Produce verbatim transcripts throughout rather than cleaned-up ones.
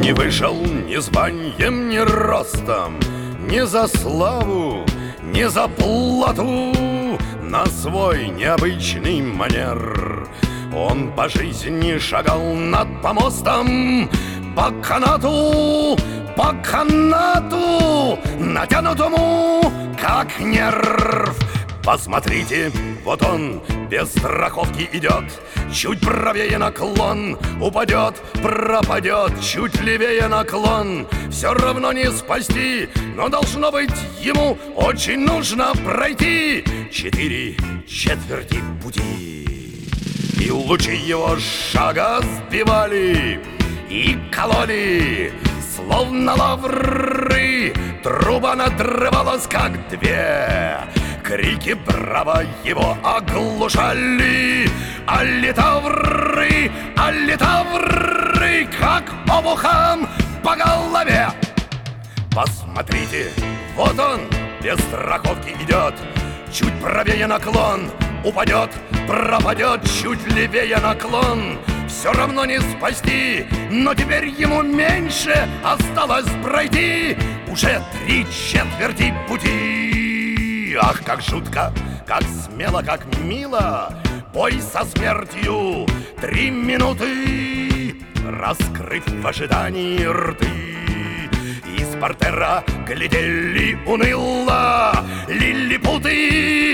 Не вышел ни званием, ни ростом, ни за славу, ни за плату, на свой необычный манер. Он по жизни шагал над помостом, по канату, по канату, натянутому, как нерв. Посмотрите, вот он без страховки идет, чуть правее наклон, упадет, пропадет, чуть левее наклон. Все равно не спасти, но должно быть ему очень нужно пройти четыре четверти пути. И лучи его шага сбивали и кололи, словно лавры. Труба надрывалась, как две. Крики браво его оглушали. Аллитавры, аллитавры, как обухом по голове. Посмотрите, вот он без страховки идет, чуть правее наклон, упадет, пропадет, чуть левее наклон. Все равно не спасти, но теперь ему меньше осталось пройти уже три четверти пути. Ах, как жутко, как смело, как мило бой со смертью. Три минуты, раскрыв в ожидании рты, из портера глядели уныло лилипуты,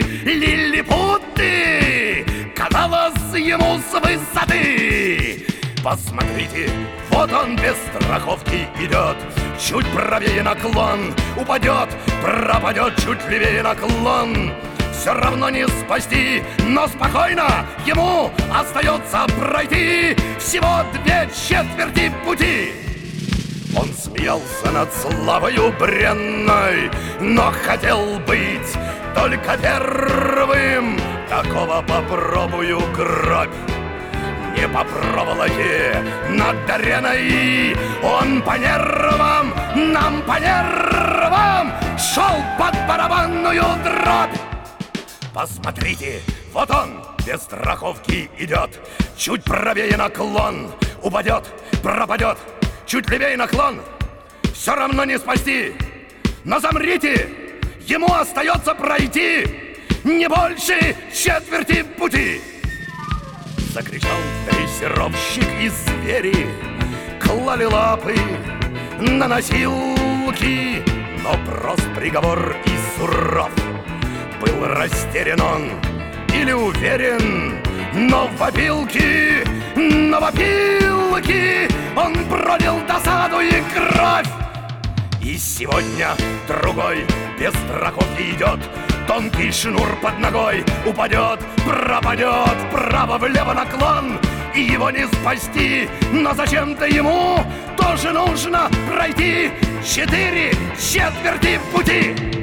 лилипуты. Казалось ему с высоты. Посмотрите, вот он без страховки идет, чуть правее наклон, упадет, пропадет, чуть левее наклон. Все равно не спасти, но спокойно ему остается пройти всего две четверти пути. Он смеялся над славою бренной, но хотел быть только первым. Такого попробую кровь не по проволоке над ареной. Он по нервам, нам по нервам шел под барабанную дробь. Посмотрите, вот он без страховки идет, чуть правее наклон, упадет, пропадет, чуть левее наклон. Все равно не спасти, но замрите, ему остается пройти не больше четверти пути. Закричал дрессировщик, и звери клали лапы на носилки, но прост приговор и суров. Был растерян он или уверен, но в опилке, но в опилке он пролил досаду и кровь. И сегодня другой без страховки идет, тонкий шнур под ногой, упадет, пропадет, вправо-влево наклон. И его не спасти, но зачем-то ему тоже нужно пройти четыре четверти пути.